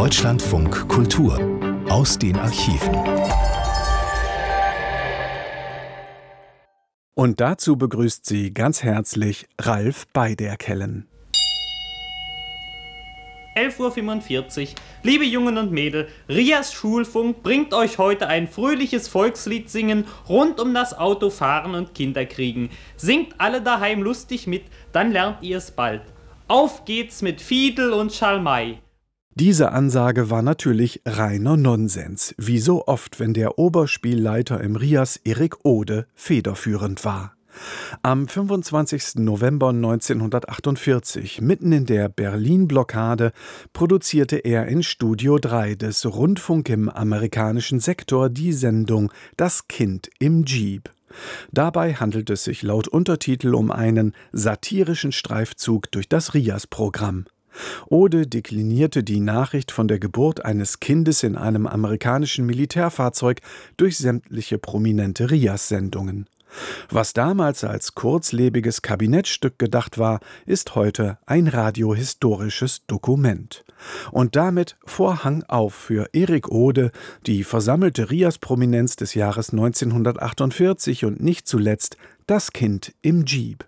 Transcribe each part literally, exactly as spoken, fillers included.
Deutschlandfunk Kultur aus den Archiven. Und dazu begrüßt sie ganz herzlich Ralf Beiderkellen. elf Uhr fünfundvierzig. Liebe Jungen und Mädel, Rias Schulfunk bringt euch heute ein fröhliches Volkslied singen rund um das Autofahren und Kinderkriegen. Singt alle daheim lustig mit, dann lernt ihr es bald. Auf geht's mit Fiedel und Schalmei. Diese Ansage war natürlich reiner Nonsens, wie so oft, wenn der Oberspielleiter im Rias Erik Ode federführend war. Am fünfundzwanzigsten November neunzehnhundertachtundvierzig, mitten in der Berlin-Blockade, produzierte er in Studio drei des Rundfunk im amerikanischen Sektor die Sendung »Das Kind im Jeep«. Dabei handelt es sich laut Untertitel um einen satirischen Streifzug durch das Rias-Programm. Ode deklinierte die Nachricht von der Geburt eines Kindes in einem amerikanischen Militärfahrzeug durch sämtliche prominente Rias-Sendungen. Was damals als kurzlebiges Kabinettstück gedacht war, ist heute ein radiohistorisches Dokument. Und damit Vorhang auf für Erik Ode, die versammelte Rias-Prominenz des Jahres neunzehnhundertachtundvierzig und nicht zuletzt das Kind im Jeep.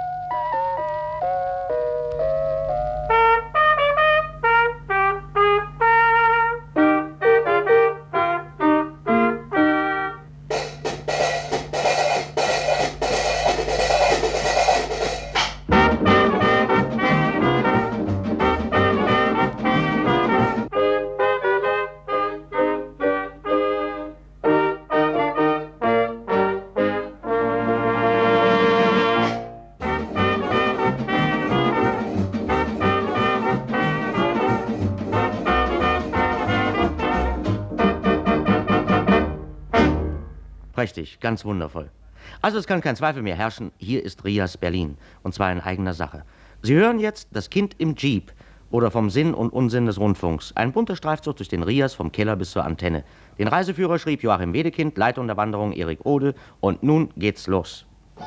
Richtig, ganz wundervoll. Also es kann kein Zweifel mehr herrschen, hier ist Rias Berlin, und zwar in eigener Sache. Sie hören jetzt Das Kind im Jeep oder vom Sinn und Unsinn des Rundfunks. Ein bunter Streifzug durch den Rias vom Keller bis zur Antenne. Den Reiseführer schrieb Joachim Wedekind, Leitung der Wanderung Erik Ode, und nun geht's los.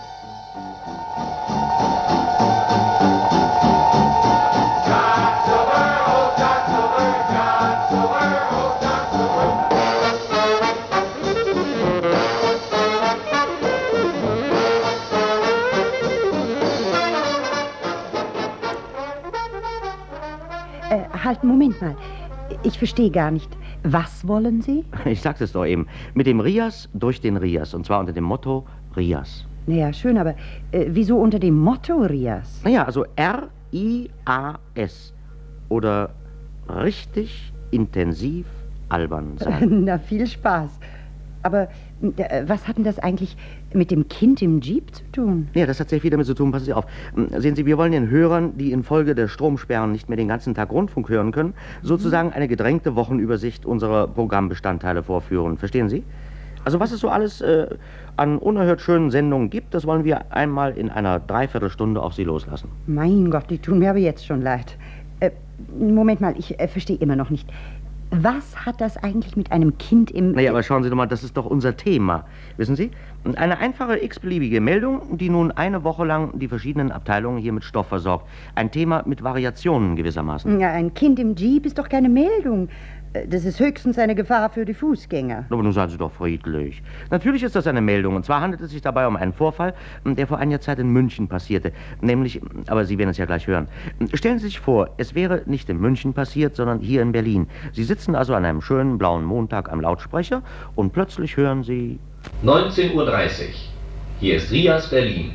Halt, Moment mal. Ich verstehe gar nicht. Was wollen Sie? Ich sag's es doch eben. Mit dem Rias durch den Rias. Und zwar unter dem Motto Rias. Naja, schön, aber äh, wieso unter dem Motto Rias? Naja, also R I A S. Oder richtig intensiv albern sein. Na, viel Spaß. Aber äh, was hat denn das eigentlich mit dem Kind im Jeep zu tun? Ja, das hat sehr viel damit zu tun. Passen Sie auf. Sehen Sie, wir wollen den Hörern, die infolge der Stromsperren nicht mehr den ganzen Tag Rundfunk hören können, sozusagen eine gedrängte Wochenübersicht unserer Programmbestandteile vorführen. Verstehen Sie? Also was es so alles äh, an unerhört schönen Sendungen gibt, das wollen wir einmal in einer Dreiviertelstunde auf Sie loslassen. Mein Gott, die tun mir aber jetzt schon leid. Äh, Moment mal, ich äh, verstehe immer noch nicht. Was hat das eigentlich mit einem Kind im... Naja, aber schauen Sie doch mal, das ist doch unser Thema. Wissen Sie? Eine einfache x-beliebige Meldung, die nun eine Woche lang die verschiedenen Abteilungen hier mit Stoff versorgt. Ein Thema mit Variationen gewissermaßen. Ja, ein Kind im Jeep ist doch keine Meldung. Das ist höchstens eine Gefahr für die Fußgänger. Aber nun seien Sie doch friedlich. Natürlich ist das eine Meldung. Und zwar handelt es sich dabei um einen Vorfall, der vor einiger Zeit in München passierte. Nämlich, aber Sie werden es ja gleich hören. Stellen Sie sich vor, es wäre nicht in München passiert, sondern hier in Berlin. Sie sitzen also an einem schönen blauen Montag am Lautsprecher und plötzlich hören Sie... neunzehn Uhr dreißig. Hier ist Rias Berlin.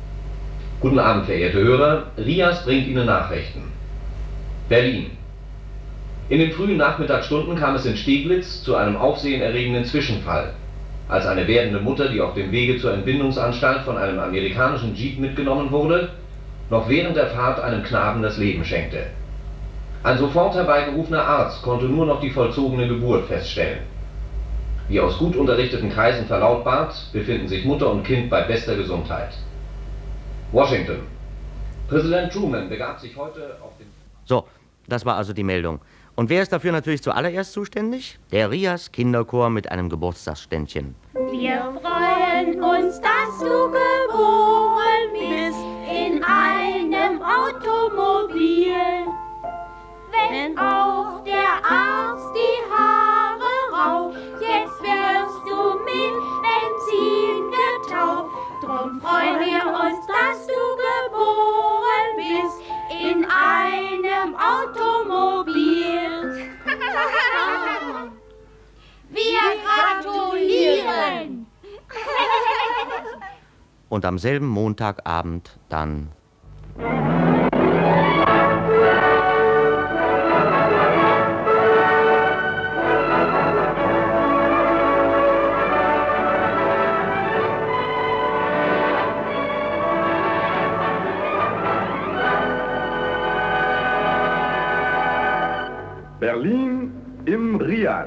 Guten Abend, verehrte Hörer. Rias bringt Ihnen Nachrichten. Berlin. In den frühen Nachmittagsstunden kam es in Steglitz zu einem aufsehenerregenden Zwischenfall, als eine werdende Mutter, die auf dem Wege zur Entbindungsanstalt von einem amerikanischen Jeep mitgenommen wurde, noch während der Fahrt einem Knaben das Leben schenkte. Ein sofort herbeigerufener Arzt konnte nur noch die vollzogene Geburt feststellen. Wie aus gut unterrichteten Kreisen verlautbart, befinden sich Mutter und Kind bei bester Gesundheit. Washington. Präsident Truman begab sich heute auf den... So, das war also die Meldung. Und wer ist dafür natürlich zuallererst zuständig? Der Rias Kinderchor mit einem Geburtstagsständchen. Wir freuen uns, dass du geboren bist in einem Automobil. Wenn auch der und am selben Montagabend dann... Berlin im Rias.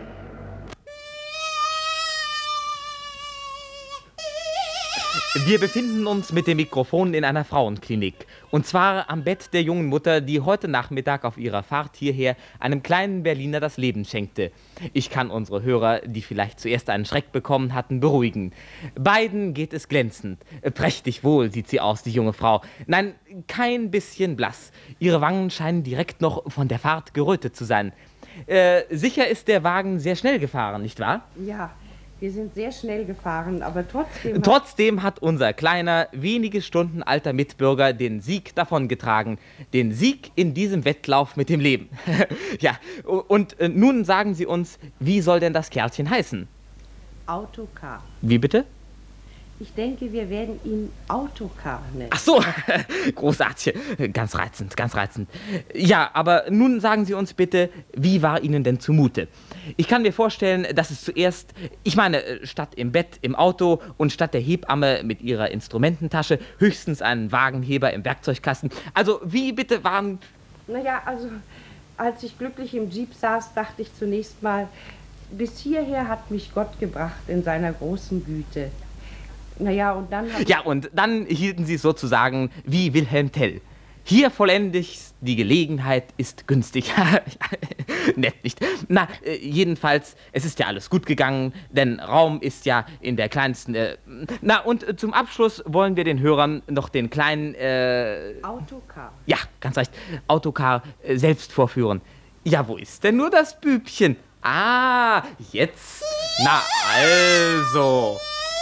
Wir befinden uns mit dem Mikrofon in einer Frauenklinik. Und zwar am Bett der jungen Mutter, die heute Nachmittag auf ihrer Fahrt hierher einem kleinen Berliner das Leben schenkte. Ich kann unsere Hörer, die vielleicht zuerst einen Schreck bekommen hatten, beruhigen. Beiden geht es glänzend. Prächtig wohl sieht sie aus, die junge Frau. Nein, kein bisschen blass. Ihre Wangen scheinen direkt noch von der Fahrt gerötet zu sein. Äh, sicher ist der Wagen sehr schnell gefahren, nicht wahr? Ja. Wir sind sehr schnell gefahren, aber trotzdem... Hat trotzdem hat unser kleiner, wenige Stunden alter Mitbürger den Sieg davongetragen. Den Sieg in diesem Wettlauf mit dem Leben. Ja, und äh, nun sagen Sie uns, wie soll denn das Kerlchen heißen? Autocar. Wie bitte? Ich denke, wir werden ihn Autocar nennen. Ach so, großartig. Ganz reizend, ganz reizend. Ja, aber nun sagen Sie uns bitte, wie war Ihnen denn zumute? Ich kann mir vorstellen, dass es zuerst, ich meine, statt im Bett, im Auto und statt der Hebamme mit ihrer Instrumententasche höchstens einen Wagenheber im Werkzeugkasten. Also, wie bitte waren... Naja, also, als ich glücklich im Jeep saß, dachte ich zunächst mal, bis hierher hat mich Gott gebracht in seiner großen Güte. Naja, und dann... Ja, und dann hielten sie sozusagen wie Wilhelm Tell. Hier vollendigst, die Gelegenheit ist günstig. Nett, nicht? Na, äh, jedenfalls, es ist ja alles gut gegangen, denn Raum ist ja in der kleinsten... Äh, na, und äh, zum Abschluss wollen wir den Hörern noch den kleinen... Äh, Autocar. Ja, ganz recht. Autocar äh, selbst vorführen. Ja, wo ist denn nur das Bübchen? Ah, jetzt... Na, also...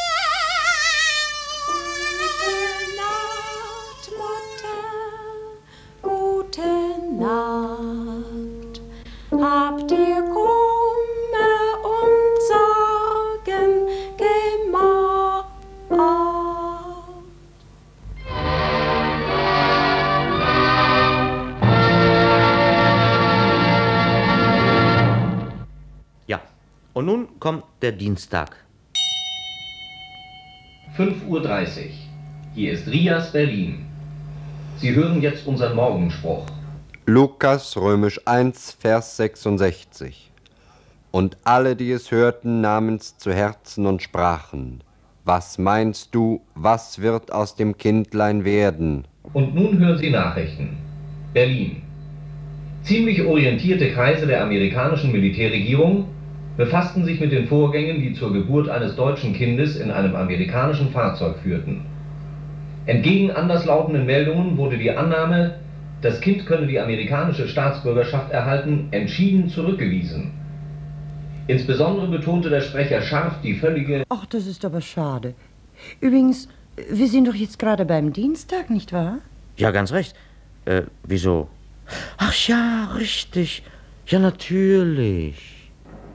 Nacht, habt ihr Kummer und Sorgen gemacht? Ja, und nun kommt der Dienstag. fünf Uhr dreißig. Hier ist Rias Berlin. Sie hören jetzt unseren Morgenspruch. Lukas römisch eins, Vers sechsundsechzig. Und alle, die es hörten, nahmen's zu Herzen und sprachen: Was meinst du, was wird aus dem Kindlein werden? Und nun hören Sie Nachrichten. Berlin. Ziemlich orientierte Kreise der amerikanischen Militärregierung befassten sich mit den Vorgängen, die zur Geburt eines deutschen Kindes in einem amerikanischen Fahrzeug führten. Entgegen anderslautenden Meldungen wurde die Annahme, das Kind könne die amerikanische Staatsbürgerschaft erhalten, entschieden zurückgewiesen. Insbesondere betonte der Sprecher scharf die völlige... Ach, das ist aber schade. Übrigens, wir sind doch jetzt gerade beim Dienstag, nicht wahr? Ja, ganz recht. Äh, wieso? Ach ja, richtig. Ja, natürlich.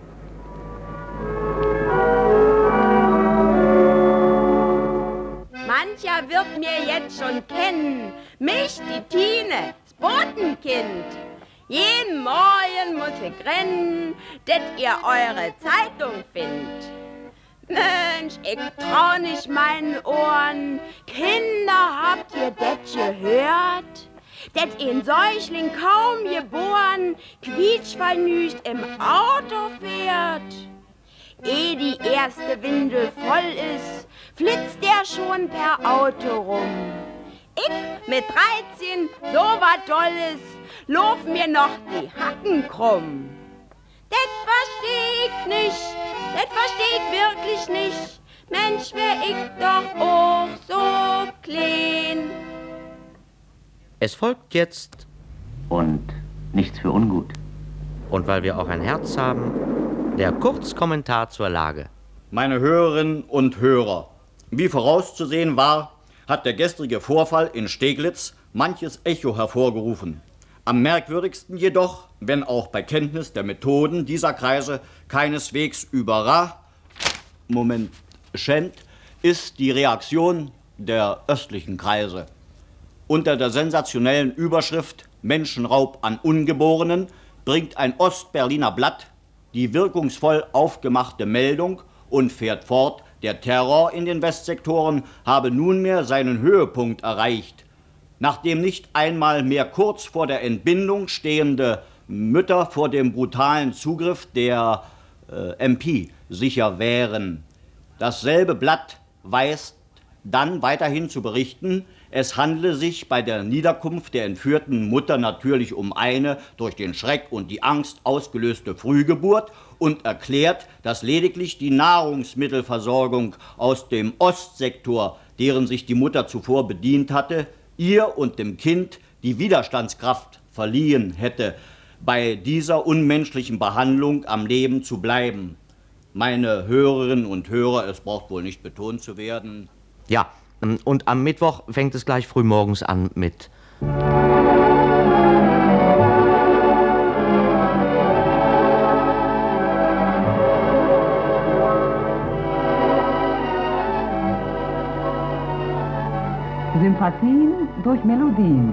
Mancher wird mir jetzt schon kennen, mich, die Tine, das Botenkind. Jeden Morgen muss ich rennen, dat ihr eure Zeitung findet. Mensch, ich trau nicht meinen Ohren, Kinder, habt ihr dat gehört? Dat ein Säugling kaum geboren, quietschvernüst im Auto fährt. Ehe die erste Windel voll ist, flitzt der schon per Auto rum. Ich mit dreizehn, so was Tolles, lauf mir noch die Hacken krumm. Das versteh ich nicht, das versteh ich wirklich nicht. Mensch, wär ich doch auch so klein. Es folgt jetzt und nichts für ungut. Und weil wir auch ein Herz haben, der Kurzkommentar zur Lage. Meine Hörerinnen und Hörer, wie vorauszusehen war, hat der gestrige Vorfall in Steglitz manches Echo hervorgerufen. Am merkwürdigsten jedoch, wenn auch bei Kenntnis der Methoden dieser Kreise keineswegs überra... Moment, schämt, ist die Reaktion der östlichen Kreise. Unter der sensationellen Überschrift Menschenraub an Ungeborenen bringt ein Ostberliner Blatt die wirkungsvoll aufgemachte Meldung und fährt fort, der Terror in den Westsektoren habe nunmehr seinen Höhepunkt erreicht. Nachdem nicht einmal mehr kurz vor der Entbindung stehende Mütter vor dem brutalen Zugriff der äh, M P sicher wären. Dasselbe Blatt weist dann weiterhin zu berichten, es handle sich bei der Niederkunft der entführten Mutter natürlich um eine durch den Schreck und die Angst ausgelöste Frühgeburt und erklärt, dass lediglich die Nahrungsmittelversorgung aus dem Ostsektor, deren sich die Mutter zuvor bedient hatte, ihr und dem Kind die Widerstandskraft verliehen hätte, bei dieser unmenschlichen Behandlung am Leben zu bleiben. Meine Hörerinnen und Hörer, es braucht wohl nicht betont zu werden. Ja, und am Mittwoch fängt es gleich frühmorgens an mit... Sympathien durch Melodien.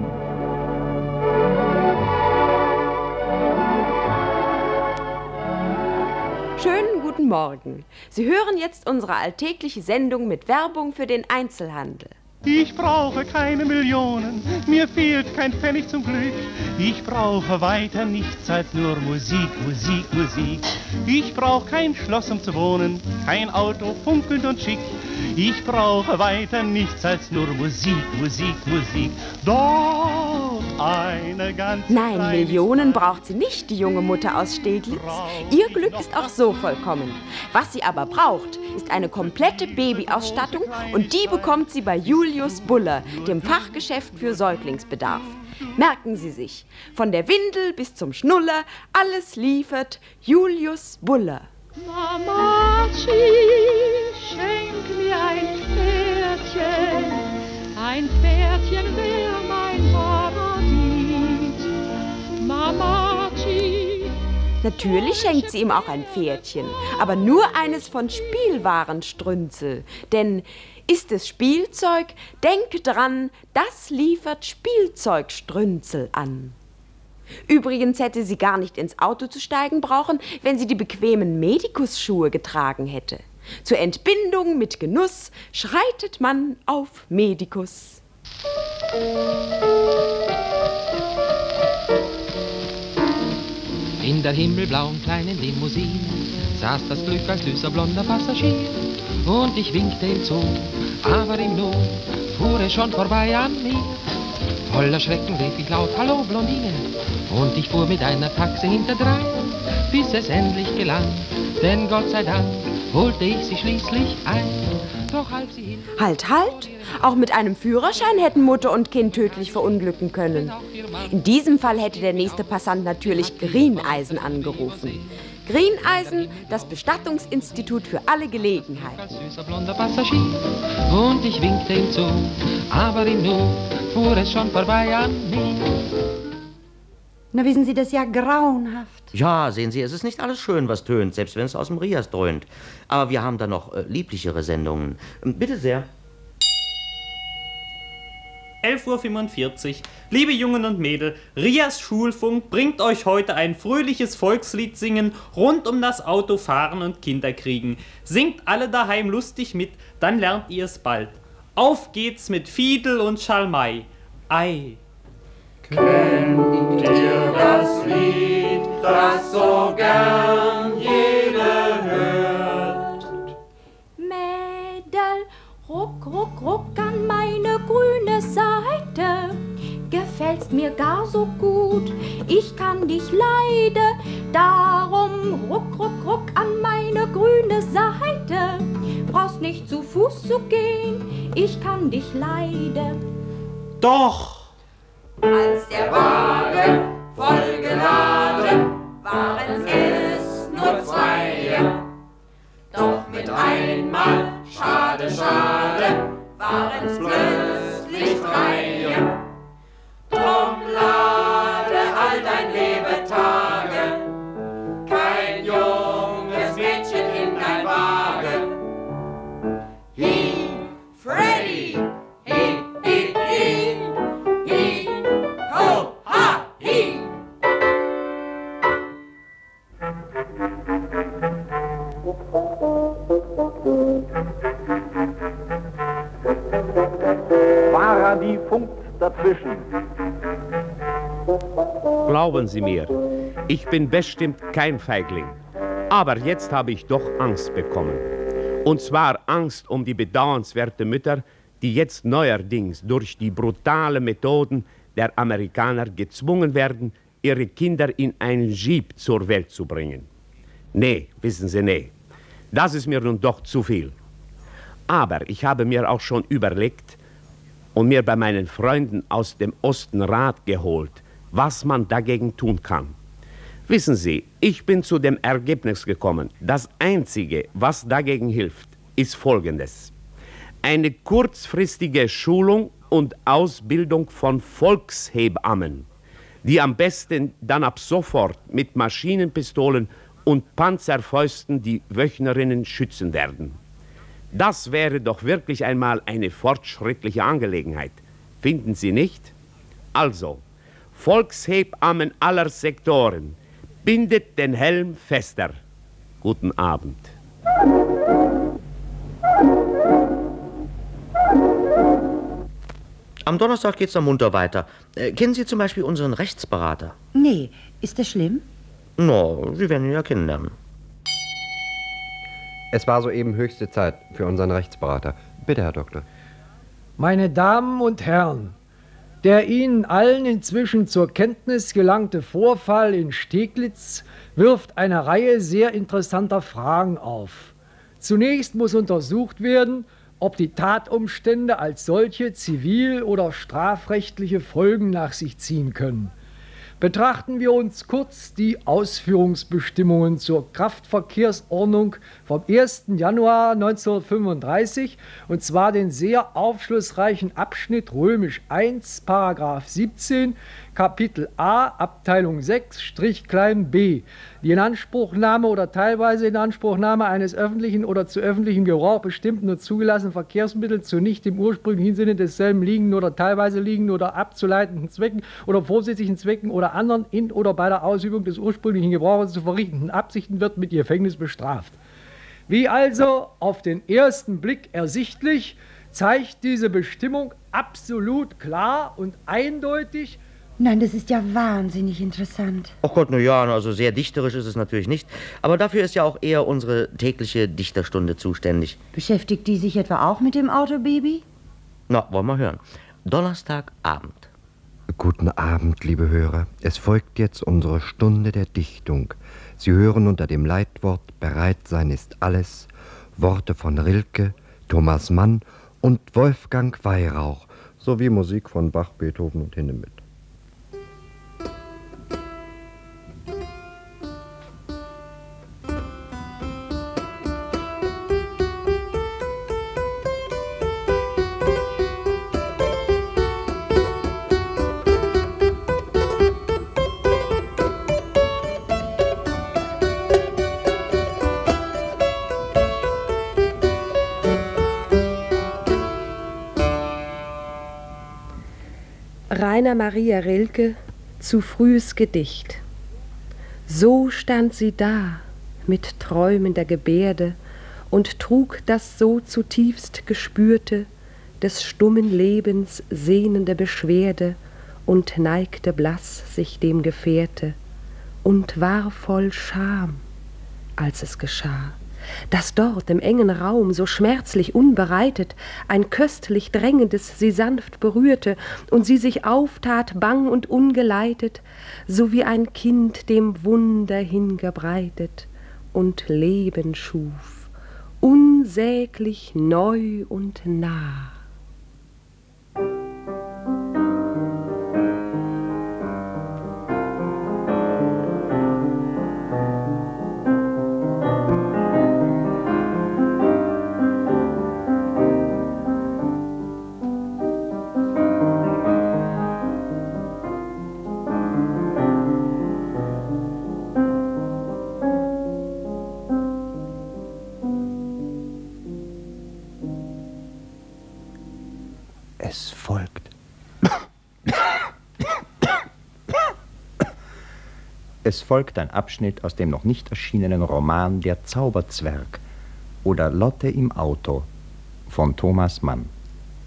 Schönen guten Morgen. Sie hören jetzt unsere alltägliche Sendung mit Werbung für den Einzelhandel. Ich brauche keine Millionen, mir fehlt kein Pfennig zum Glück. Ich brauche weiter nichts als nur Musik, Musik, Musik. Ich brauche kein Schloss, um zu wohnen, kein Auto, funkelnd und schick. Ich brauche weiter nichts als nur Musik, Musik, Musik. Dort eine ganz Nein, kleine Millionen braucht sie nicht, die junge Mutter aus Steglitz. Ihr Glück ist auch so vollkommen. Was sie aber braucht, ist eine komplette Babyausstattung und die bekommt sie bei Julius Buller, dem Fachgeschäft für Säuglingsbedarf. Merken Sie sich, von der Windel bis zum Schnuller, alles liefert Julius Buller. Mamachi, schenk mir ein Pferdchen, ein Pferdchen wär mein Paradies. Mamachi. Natürlich schenkt sie ihm auch ein Pferdchen, aber nur eines von Spielwarenstrünzel. Denn ist es Spielzeug, denk dran, das liefert Spielzeugstrünzel an. Übrigens hätte sie gar nicht ins Auto zu steigen brauchen, wenn sie die bequemen Medikusschuhe getragen hätte. Zur Entbindung mit Genuss schreitet man auf Medikus. In der himmelblauen kleinen Limousine saß das Glück als süßer blonder Passagier. Und ich winkte ihm zu, aber im Nu fuhr er schon vorbei an mir. Voller Schrecken rief ich laut, hallo Blondine, und ich fuhr mit einer Taxe hinterdrein, bis es endlich gelang, denn Gott sei Dank holte ich sie schließlich ein. Doch halb sie hin... Halt, halt! Auch mit einem Führerschein hätten Mutter und Kind tödlich verunglücken können. In diesem Fall hätte der nächste Passant natürlich Greeneisen angerufen. Greeneisen, das Bestattungsinstitut für alle Gelegenheiten. Süßer blonder Passagier, und ich winkte ihm zu, aber im Nu fuhr es schon vorbei an mir. Na, wissen Sie, das ist ja grauenhaft. Ja, sehen Sie, es ist nicht alles schön, was tönt, selbst wenn es aus dem Rias dröhnt. Aber wir haben da noch äh, lieblichere Sendungen. Bitte sehr. elf Uhr fünfundvierzig. Liebe Jungen und Mädel, Rias Schulfunk bringt euch heute ein fröhliches Volkslied singen rund um das Autofahren und Kinderkriegen. Singt alle daheim lustig mit, dann lernt ihr es bald. Auf geht's mit Fiedel und Schalmei. Ei. Kennt ihr das Lied, das so gern jeder hört? Mädel, ruck, ruck, ruck an meine grüne Seite. Gefällst mir gar so gut, ich kann dich leiden. Darum ruck, ruck, ruck an meine grüne Seite. Brauchst nicht zu Fuß zu gehen, ich kann dich leiden. Doch! Als der Wagen voll geladen, waren es nur zwei. Doch mit einmal, schade, schade, waren's plötzlich drei. Drum lade all dein Lebetage kein junges Mädchen in dein Wagen. He, Freddy, glauben Sie mir, ich bin bestimmt kein Feigling. Aber jetzt habe ich doch Angst bekommen. Und zwar Angst um die bedauernswerte Mütter, die jetzt neuerdings durch die brutalen Methoden der Amerikaner gezwungen werden, ihre Kinder in einen Jeep zur Welt zu bringen. Nee, wissen Sie, nee, das ist mir nun doch zu viel. Aber ich habe mir auch schon überlegt und mir bei meinen Freunden aus dem Osten Rat geholt, was man dagegen tun kann. Wissen Sie, ich bin zu dem Ergebnis gekommen, das Einzige, was dagegen hilft, ist Folgendes. Eine kurzfristige Schulung und Ausbildung von Volkshebammen, die am besten dann ab sofort mit Maschinenpistolen und Panzerfäusten die Wöchnerinnen schützen werden. Das wäre doch wirklich einmal eine fortschrittliche Angelegenheit. Finden Sie nicht? Also, Volkshebammen aller Sektoren, bindet den Helm fester. Guten Abend. Am Donnerstag geht's dann munter weiter. Äh, kennen Sie zum Beispiel unseren Rechtsberater? Nee, ist das schlimm? No, Sie werden ihn ja kennenlernen. Es war soeben höchste Zeit für unseren Rechtsberater. Bitte, Herr Doktor. Meine Damen und Herren, der Ihnen allen inzwischen zur Kenntnis gelangte Vorfall in Steglitz wirft eine Reihe sehr interessanter Fragen auf. Zunächst muss untersucht werden, ob die Tatumstände als solche zivil- oder strafrechtliche Folgen nach sich ziehen können. Betrachten wir uns kurz die Ausführungsbestimmungen zur Kraftverkehrsordnung vom ersten Januar neunzehnhundertfünfunddreißig, und zwar den sehr aufschlussreichen Abschnitt römisch eins, Paragraph siebzehn, Kapitel A, Abteilung sechs, Strich klein b, die Inanspruchnahme oder teilweise Inanspruchnahme eines öffentlichen oder zu öffentlichem Gebrauch bestimmten und zugelassenen Verkehrsmittels zu nicht im ursprünglichen Sinne desselben liegenden oder teilweise liegenden oder abzuleitenden Zwecken oder vorsätzlichen Zwecken oder anderen in oder bei der Ausübung des ursprünglichen Gebrauchs zu verrichtenden Absichten wird mit Gefängnis bestraft. Wie also auf den ersten Blick ersichtlich, zeigt diese Bestimmung absolut klar und eindeutig. Nein, das ist ja wahnsinnig interessant. Oh Gott, na ja, also sehr dichterisch ist es natürlich nicht. Aber dafür ist ja auch eher unsere tägliche Dichterstunde zuständig. Beschäftigt die sich etwa auch mit dem Autobaby? Na, wollen wir hören. Donnerstagabend. Guten Abend, liebe Hörer. Es folgt jetzt unsere Stunde der Dichtung. Sie hören unter dem Leitwort Bereit sein ist alles Worte von Rilke, Thomas Mann und Wolfgang Weyrauch sowie Musik von Bach, Beethoven und Hindemith. Rainer Maria Rilke, zu frühes Gedicht. So stand sie da, mit träumender Gebärde, und trug das so zutiefst gespürte, des stummen Lebens sehnende Beschwerde, und neigte blass sich dem Gefährte, und war voll Scham, als es geschah, dass dort im engen Raum so schmerzlich unbereitet ein köstlich Drängendes sie sanft berührte und sie sich auftat bang und ungeleitet, so wie ein Kind dem Wunder hingebreitet und Leben schuf, unsäglich neu und nah. Es folgt. Es folgt ein Abschnitt aus dem noch nicht erschienenen Roman Der Zauberzwerg oder Lotte im Auto von Thomas Mann.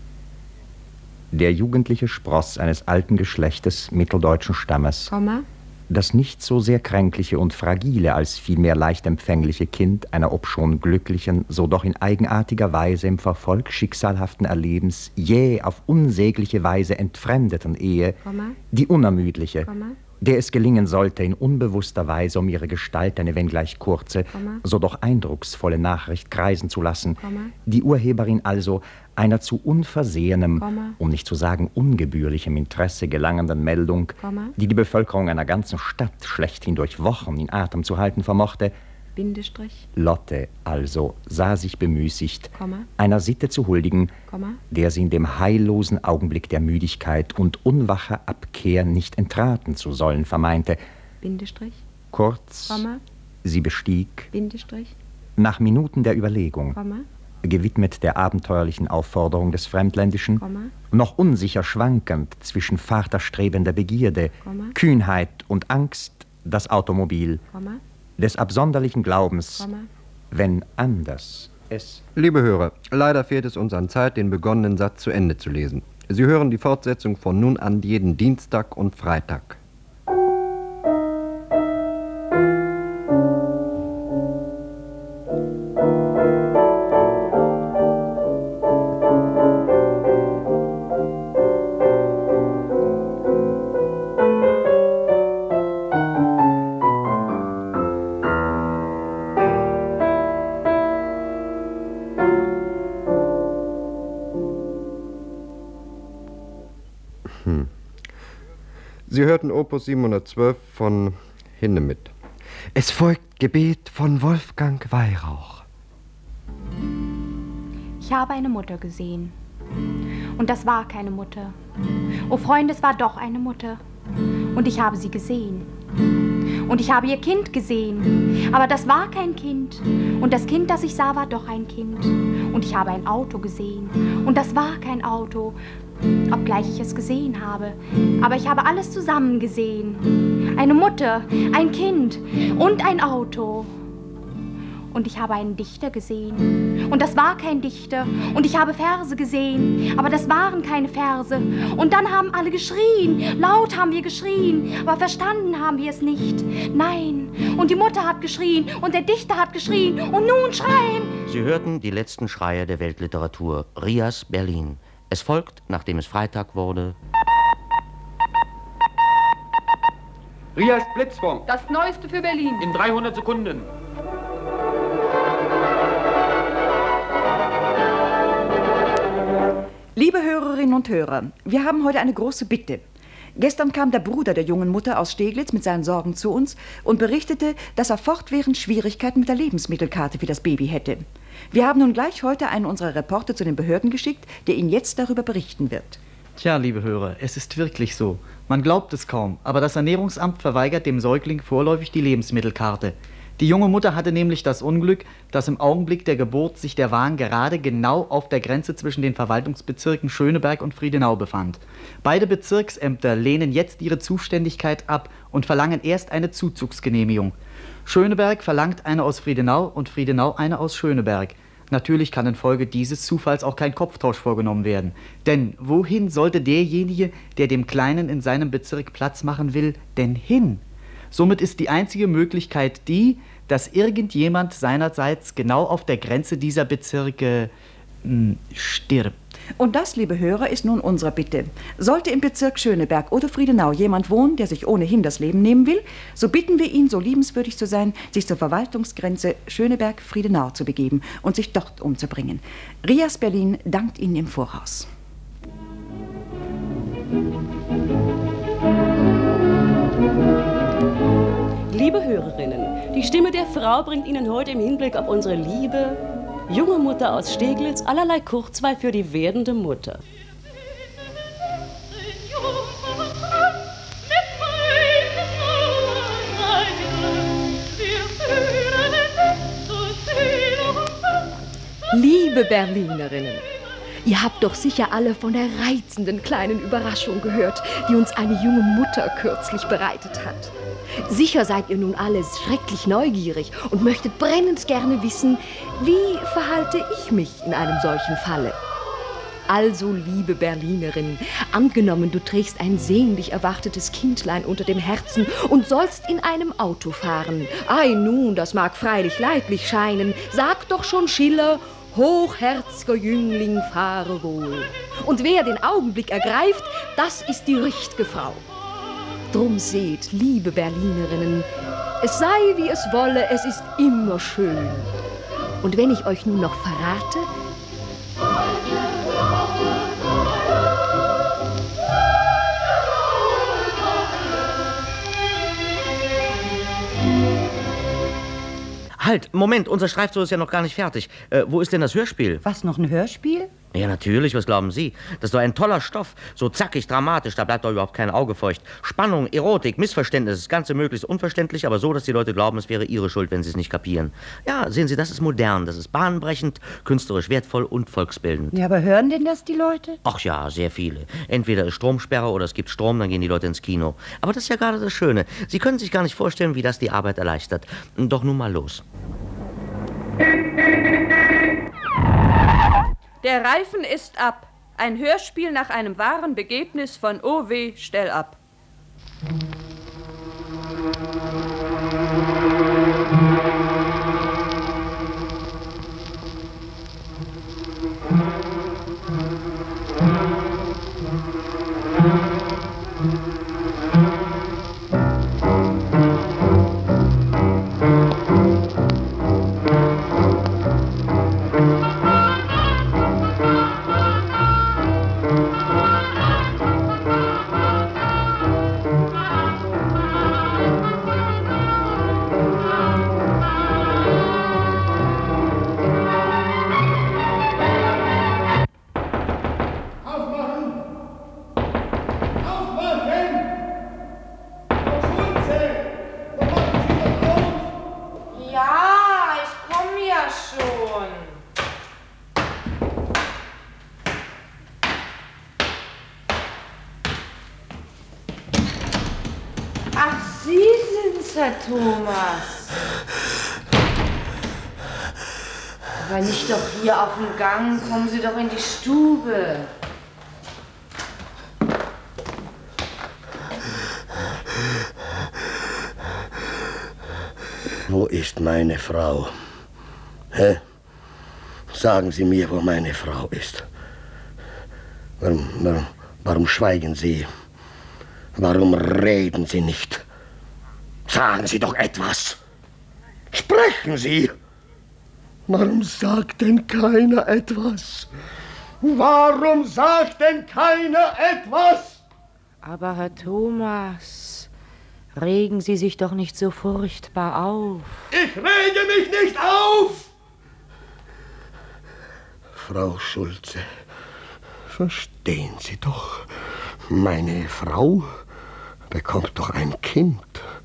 Der jugendliche Spross eines alten Geschlechtes mitteldeutschen Stammes. Komma. Das nicht so sehr kränkliche und fragile als vielmehr leicht empfängliche Kind einer obschon glücklichen, so doch in eigenartiger Weise im Verfolg schicksalhaften Erlebens jäh auf unsägliche Weise entfremdeten Ehe, Komma. die unermüdliche, Komma. der es gelingen sollte, in unbewusster Weise um ihre Gestalt eine wenngleich kurze, Komma. so doch eindrucksvolle Nachricht kreisen zu lassen, Komma. die Urheberin also einer zu unversehenem, Komma. um nicht zu sagen ungebührlichem Interesse gelangenden Meldung, Komma. die die Bevölkerung einer ganzen Stadt schlechthin durch Wochen in Atem zu halten vermochte, Bindestrich, Lotte also sah sich bemüßigt, Komma. einer Sitte zu huldigen, Komma. der sie in dem heillosen Augenblick der Müdigkeit und unwacher Abkehr nicht entraten zu sollen vermeinte. Bindestrich, Kurz, Komma. sie bestieg, Bindestrich, nach Minuten der Überlegung, Komma. gewidmet der abenteuerlichen Aufforderung des Fremdländischen, Komma. noch unsicher schwankend zwischen vaterstrebender Begierde, Komma. Kühnheit und Angst, das Automobil, Komma. des absonderlichen Glaubens, Komma. wenn anders es... Liebe Hörer, leider fehlt es uns an Zeit, den begonnenen Satz zu Ende zu lesen. Sie hören die Fortsetzung von nun an jeden Dienstag und Freitag. Sie hörten Opus siebenhundertzwölf von Hindemith. Es folgt Gebet von Wolfgang Weyrauch. Ich habe eine Mutter gesehen. Und das war keine Mutter. Oh Freunde, es war doch eine Mutter. Und ich habe sie gesehen. Und ich habe ihr Kind gesehen. Aber das war kein Kind. Und das Kind, das ich sah, war doch ein Kind. Und ich habe ein Auto gesehen. Und das war kein Auto, obgleich ich es gesehen habe. Aber ich habe alles zusammen gesehen. Eine Mutter, ein Kind und ein Auto. Und ich habe einen Dichter gesehen. Und das war kein Dichter. Und ich habe Verse gesehen. Aber das waren keine Verse. Und dann haben alle geschrien. Laut haben wir geschrien. Aber verstanden haben wir es nicht. Nein. Und die Mutter hat geschrien. Und der Dichter hat geschrien. Und nun schreien. Sie hörten die letzten Schreie der Weltliteratur. Rias Berlin. Es folgt, nachdem es Freitag wurde... Rias Blitzfunk. Das Neueste für Berlin. In dreihundert Sekunden. Liebe Hörerinnen und Hörer, wir haben heute eine große Bitte. Gestern kam der Bruder der jungen Mutter aus Steglitz mit seinen Sorgen zu uns und berichtete, dass er fortwährend Schwierigkeiten mit der Lebensmittelkarte für das Baby hätte. Wir haben nun gleich heute einen unserer Reporter zu den Behörden geschickt, der Ihnen jetzt darüber berichten wird. Tja, liebe Hörer, es ist wirklich so. Man glaubt es kaum, aber das Ernährungsamt verweigert dem Säugling vorläufig die Lebensmittelkarte. Die junge Mutter hatte nämlich das Unglück, dass im Augenblick der Geburt sich der Wagen gerade genau auf der Grenze zwischen den Verwaltungsbezirken Schöneberg und Friedenau befand. Beide Bezirksämter lehnen jetzt ihre Zuständigkeit ab und verlangen erst eine Zuzugsgenehmigung. Schöneberg verlangt eine aus Friedenau und Friedenau eine aus Schöneberg. Natürlich kann infolge dieses Zufalls auch kein Kopftausch vorgenommen werden. Denn wohin sollte derjenige, der dem Kleinen in seinem Bezirk Platz machen will, denn hin? Somit ist die einzige Möglichkeit die, dass irgendjemand seinerseits genau auf der Grenze dieser Bezirke mh, stirbt. Und das, liebe Hörer, ist nun unsere Bitte. Sollte im Bezirk Schöneberg oder Friedenau jemand wohnen, der sich ohnehin das Leben nehmen will, so bitten wir ihn, so liebenswürdig zu sein, sich zur Verwaltungsgrenze Schöneberg-Friedenau zu begeben und sich dort umzubringen. Rias Berlin dankt Ihnen im Voraus. Liebe Hörerinnen, die Stimme der Frau bringt Ihnen heute im Hinblick auf unsere liebe, junge Mutter aus Steglitz allerlei Kurzweil für die werdende Mutter. Liebe Berlinerinnen, ihr habt doch sicher alle von der reizenden kleinen Überraschung gehört, die uns eine junge Mutter kürzlich bereitet hat. Sicher seid ihr nun alle schrecklich neugierig und möchtet brennend gerne wissen, wie verhalte ich mich in einem solchen Falle. Also, liebe Berlinerin, angenommen, du trägst ein sehnlich erwartetes Kindlein unter dem Herzen und sollst in einem Auto fahren. Ei nun, das mag freilich leidlich scheinen, sagt doch schon Schiller, hochherziger Jüngling, fahre wohl. Und wer den Augenblick ergreift, das ist die richtige Frau. Drum seht, liebe Berlinerinnen, es sei wie es wolle, es ist immer schön. Und wenn ich euch nun noch verrate, Halt, Moment, unser Streifzug ist ja noch gar nicht fertig. Äh, wo ist denn das Hörspiel? Was, noch ein Hörspiel? Ja, natürlich, was glauben Sie? Das ist doch ein toller Stoff. So zackig, dramatisch, da bleibt doch überhaupt kein Auge feucht. Spannung, Erotik, Missverständnis, das Ganze möglichst unverständlich, aber so, dass die Leute glauben, es wäre ihre Schuld, wenn sie es nicht kapieren. Ja, sehen Sie, das ist modern, das ist bahnbrechend, künstlerisch wertvoll und volksbildend. Ja, aber hören denn das die Leute? Ach ja, sehr viele. Entweder ist Stromsperre oder es gibt Strom, dann gehen die Leute ins Kino. Aber das ist ja gerade das Schöne. Sie können sich gar nicht vorstellen, wie das die Arbeit erleichtert. Doch nun mal los. Der Reifen ist ab. Ein Hörspiel nach einem wahren Begebnis von O W Stell ab. Thomas. Aber nicht doch hier auf dem Gang, kommen Sie doch in die Stube. Wo ist meine Frau? Hä? Sagen Sie mir, wo meine Frau ist. Warum, warum, warum schweigen Sie? Warum reden Sie nicht? Sagen Sie doch etwas. Sprechen Sie. Warum sagt denn keiner etwas? Warum sagt denn keiner etwas? Aber Herr Thomas, regen Sie sich doch nicht so furchtbar auf. Ich rege mich nicht auf! Frau Schulze, verstehen Sie doch, meine Frau bekommt doch ein Kind.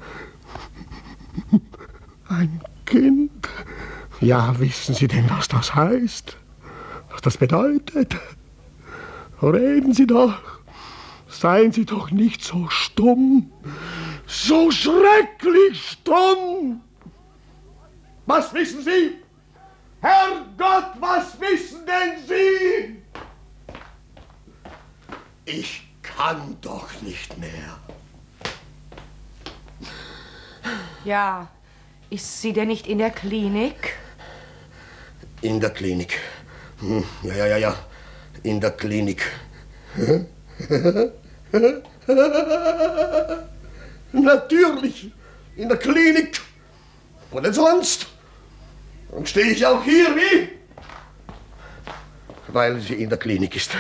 Ein Kind? Ja, wissen Sie denn, was das heißt? Was das bedeutet? Reden Sie doch. Seien Sie doch nicht so stumm. So schrecklich stumm. Was wissen Sie? Herrgott, was wissen denn Sie? Ich kann doch nicht mehr. Ja, ist sie denn nicht in der Klinik? In der Klinik. Hm, ja, ja, ja, ja. In der Klinik. Natürlich. In der Klinik. Wo denn sonst? Und stehe ich auch hier wie? Weil sie in der Klinik ist.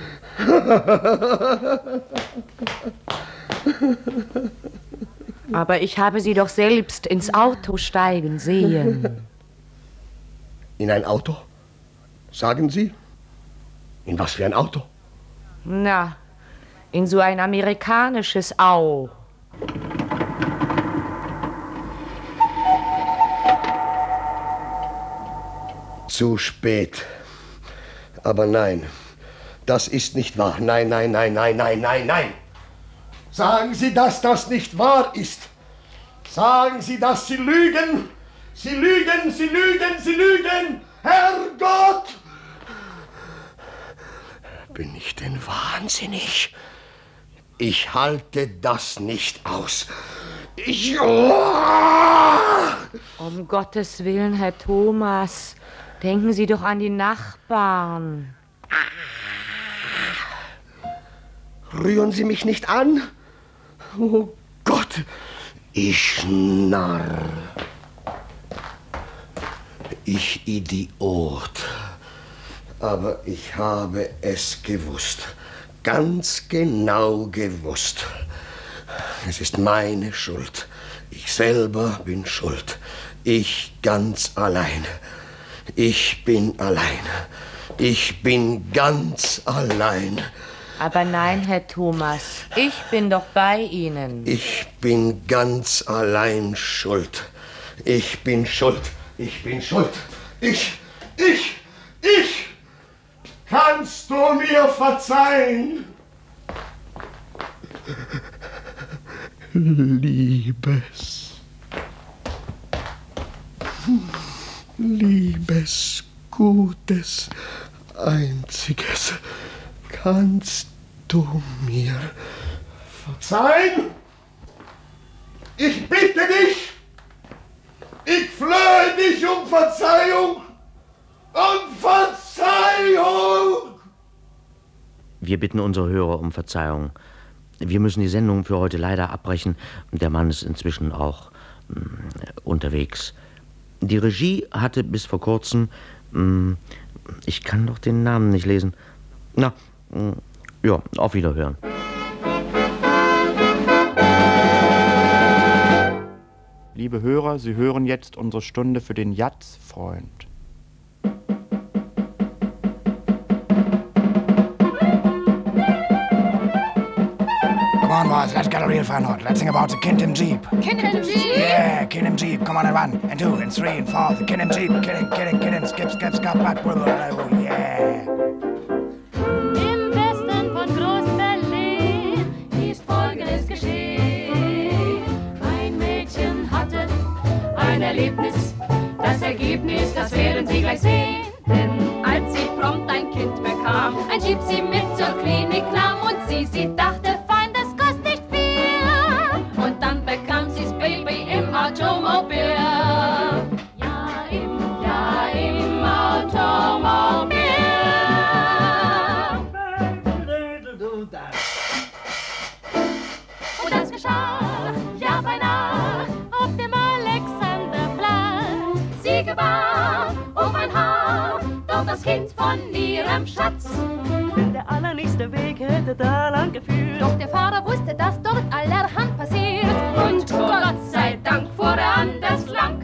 Aber ich habe sie doch selbst ins Auto steigen sehen. In ein Auto? Sagen Sie? In was für ein Auto? Na, in so ein amerikanisches Au. Zu spät. Aber nein, das ist nicht wahr. Nein, nein, nein, nein, nein, nein, nein. Sagen Sie, dass das nicht wahr ist. Sagen Sie, dass Sie lügen. Sie lügen, Sie lügen, Sie lügen. Herrgott! Bin ich denn wahnsinnig? Ich halte das nicht aus. Ich... Um Gottes Willen, Herr Thomas, denken Sie doch an die Nachbarn. Rühren Sie mich nicht an. Oh Gott, ich Narr. Ich Idiot. Aber ich habe es gewusst. Ganz genau gewusst. Es ist meine Schuld. Ich selber bin schuld. Ich ganz allein. Ich bin allein. Ich bin ganz allein. Aber nein, Herr Thomas, ich bin doch bei Ihnen. Ich bin ganz allein schuld. Ich bin schuld. Ich bin schuld. Ich, ich, ich. Kannst du mir verzeihen? Liebes, liebes, gutes, einziges, kannst du mir verzeihen? Ich bitte dich, ich flehe dich um Verzeihung, um Verzeihung! Wir bitten unsere Hörer um Verzeihung. Wir müssen die Sendung für heute leider abbrechen. Der Mann ist inzwischen auch mh, unterwegs. Die Regie hatte bis vor kurzem... Mh, ich kann doch den Namen nicht lesen. Na, mh, ja, auf Wiederhören. Liebe Hörer, Sie hören jetzt unsere Stunde für den Jatz-Freund. Come on, boys, let's get a real fun hot. Let's sing about the Kind im Jeep. Kind im Jeep? Yeah, Kind im Jeep. Come on, and one, and two, and three, and four. The Kind im Jeep. Kidding, kidding, kidding, skip, skip, skip, back, oh yeah. Im Westen von Groß-Berlin ist Folgendes geschehen. Ein Mädchen hatte ein Erlebnis. Das Ergebnis, das werden Sie gleich sehen. Denn als sie prompt ein Kind bekam, ein Jeep sie mit zur Klinik nahm und sie, sie dachte, fein, das kostet nicht viel. Und dann bekam sie's Baby im Automobil. Ja, im, ja, im Automobil. Und das geschah, ja beinahe, auf dem Alexanderplatz. Sie gebar um ein Haar, doch das Kind von ihrem Schatz. Der allernächste Weg hätte da lang geführt, doch der Fahrer wusste, dass dort allerhand passiert. Und Gott sei Dank fuhr er anders lang.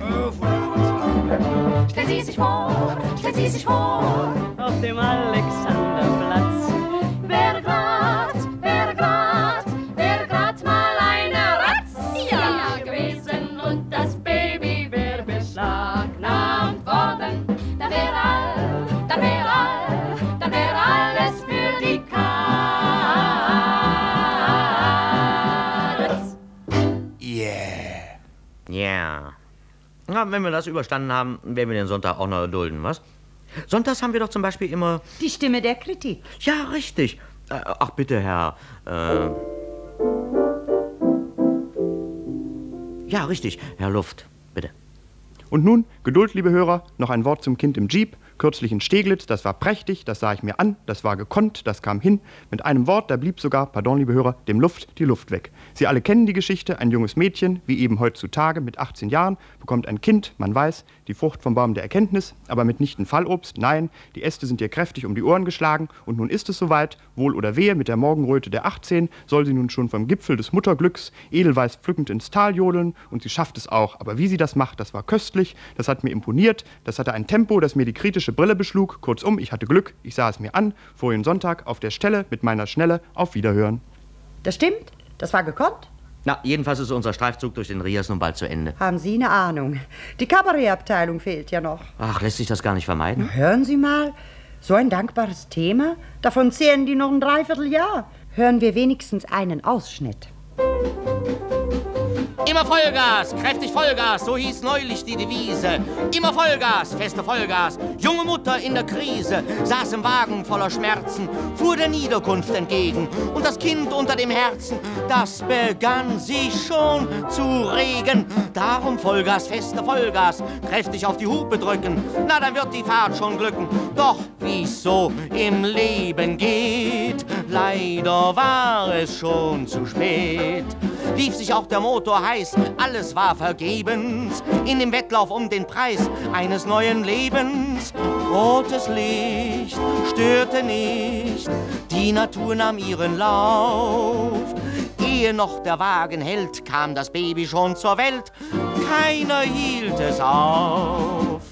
Stell Sie sich vor, stell Sie sich vor, auf dem Alexanderplatz wäre grad, wäre grad, wäre grad mal eine Razzia gewesen und das Baby wäre beschlagnahmt worden. Dann wäre all, dann wäre all, dann wäre alles für die Katz. Yeah. Ja. Na, wenn wir das überstanden haben, werden wir den Sonntag auch noch erdulden, was? Sonntags haben wir doch zum Beispiel immer... Die Stimme der Kritik. Ja, richtig. Äh, ach, bitte, Herr... Äh... Ja, richtig, Herr Luft, bitte. Und nun, Geduld, liebe Hörer, noch ein Wort zum Kind im Jeep. Kürzlich in Steglitz, das war prächtig, das sah ich mir an, das war gekonnt, das kam hin. Mit einem Wort, da blieb sogar, pardon, liebe Hörer, dem Luft die Luft weg. Sie alle kennen die Geschichte, ein junges Mädchen, wie eben heutzutage, mit achtzehn Jahren, bekommt ein Kind, man weiß, die Frucht vom Baum der Erkenntnis, aber mitnichten Fallobst, nein, die Äste sind ihr kräftig um die Ohren geschlagen und nun ist es soweit, wohl oder wehe, mit der Morgenröte der achtzehn soll sie nun schon vom Gipfel des Mutterglücks edelweiß pflückend ins Tal jodeln und sie schafft es auch, aber wie sie das macht, das war köstlich, das hat mir imponiert, das hatte ein Tempo, das mir die kritische Brille beschlug, kurzum, ich hatte Glück, ich sah es mir an, vorigen Sonntag auf der Stelle mit meiner Schnelle, auf Wiederhören. Das stimmt, das war gekonnt. Na, jedenfalls ist unser Streifzug durch den Rias nun bald zu Ende. Haben Sie eine Ahnung? Die Kabarettabteilung fehlt ja noch. Ach, lässt sich das gar nicht vermeiden? Na, hören Sie mal, so ein dankbares Thema, davon zehren die noch ein Dreivierteljahr. Hören wir wenigstens einen Ausschnitt. Immer Vollgas, kräftig Vollgas, so hieß neulich die Devise. Immer Vollgas, feste Vollgas, junge Mutter in der Krise, saß im Wagen voller Schmerzen, fuhr der Niederkunft entgegen. Und das Kind unter dem Herzen, das begann sich schon zu regen. Darum Vollgas, feste Vollgas, kräftig auf die Hupe drücken, na dann wird die Fahrt schon glücken. Doch wie's so im Leben geht, leider war es schon zu spät. Lief sich auch der Motor heiß, alles war vergebens, in dem Wettlauf um den Preis eines neuen Lebens. Rotes Licht störte nicht, die Natur nahm ihren Lauf. Ehe noch der Wagen hält, kam das Baby schon zur Welt, keiner hielt es auf.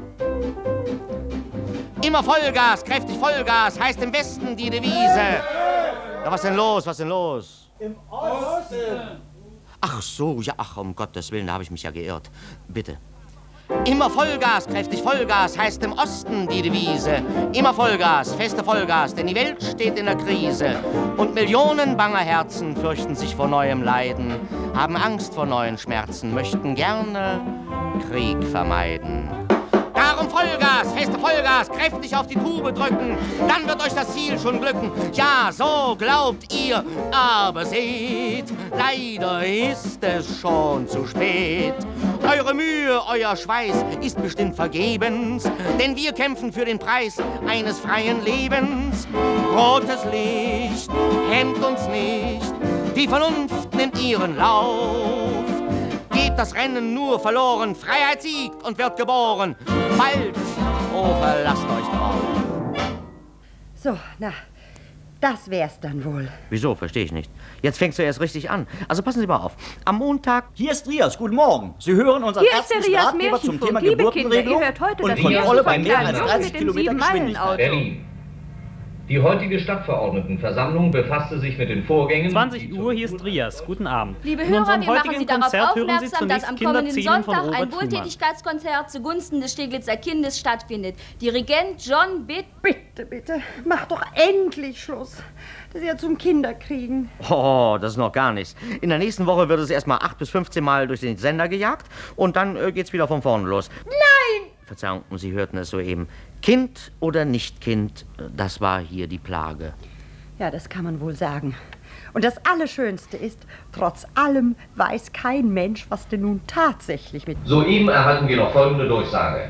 Immer Vollgas, kräftig Vollgas, heißt im Westen die Devise. Ja, was denn los, was denn los? Im Osten. Ach so, ja, ach, um Gottes Willen, da habe ich mich ja geirrt. Bitte. Immer Vollgas, kräftig Vollgas, heißt im Osten die Devise. Immer Vollgas, feste Vollgas, denn die Welt steht in der Krise. Und Millionen banger Herzen fürchten sich vor neuem Leiden, haben Angst vor neuen Schmerzen, möchten gerne Krieg vermeiden. Darum Vollgas, feste Vollgas, kräftig auf die Tube drücken, dann wird euch das Ziel schon glücken. Ja, so glaubt ihr, aber seht, leider ist es schon zu spät. Eure Mühe, euer Schweiß ist bestimmt vergebens, denn wir kämpfen für den Preis eines freien Lebens. Rotes Licht hemmt uns nicht, die Vernunft nimmt ihren Lauf. Geht das Rennen nur verloren, Freiheit siegt und wird geboren. Bald, oh, verlasst euch drauf. So, na, das wär's dann wohl. Wieso? Verstehe ich nicht. Jetzt fängst du erst richtig an. Also passen Sie mal auf. Am Montag... Hier ist Rias, guten Morgen. Sie hören unseren Hier ist der ersten Rias Ratgeber zum Thema Liebe Geburtenregelung Kinder, ihr hört heute und das Kontrolle bei Märchen mehr von als Klein dreißig Jung Kilometer mit dem Geschwindigkeit. Berlin. Die heutige Stadtverordnetenversammlung befasste sich mit den Vorgängen... zwanzig Uhr, hier ist Rias. Guten Abend. Liebe In Hörer, unserem wir machen heutigen Sie darauf Konzert hören Sie aufmerksam, dass zunächst am kommenden Kinderzählen von Sonntag ein Robert Schumann. Wohltätigkeitskonzert zugunsten des Steglitzer Kindes stattfindet. Dirigent John Bitt. Bitte, bitte, mach doch endlich Schluss. Das ist ja zum Kinderkriegen. Oh, das ist noch gar nichts. In der nächsten Woche wird es erst mal acht bis fünfzehn Mal durch den Sender gejagt und dann äh, geht's wieder von vorne los. Nein! Verzeihung, Sie hörten es soeben. Kind oder nicht Kind, das war hier die Plage. Ja, das kann man wohl sagen. Und das Allerschönste ist, trotz allem weiß kein Mensch, was denn nun tatsächlich mit... Soeben erhalten wir noch folgende Durchsage.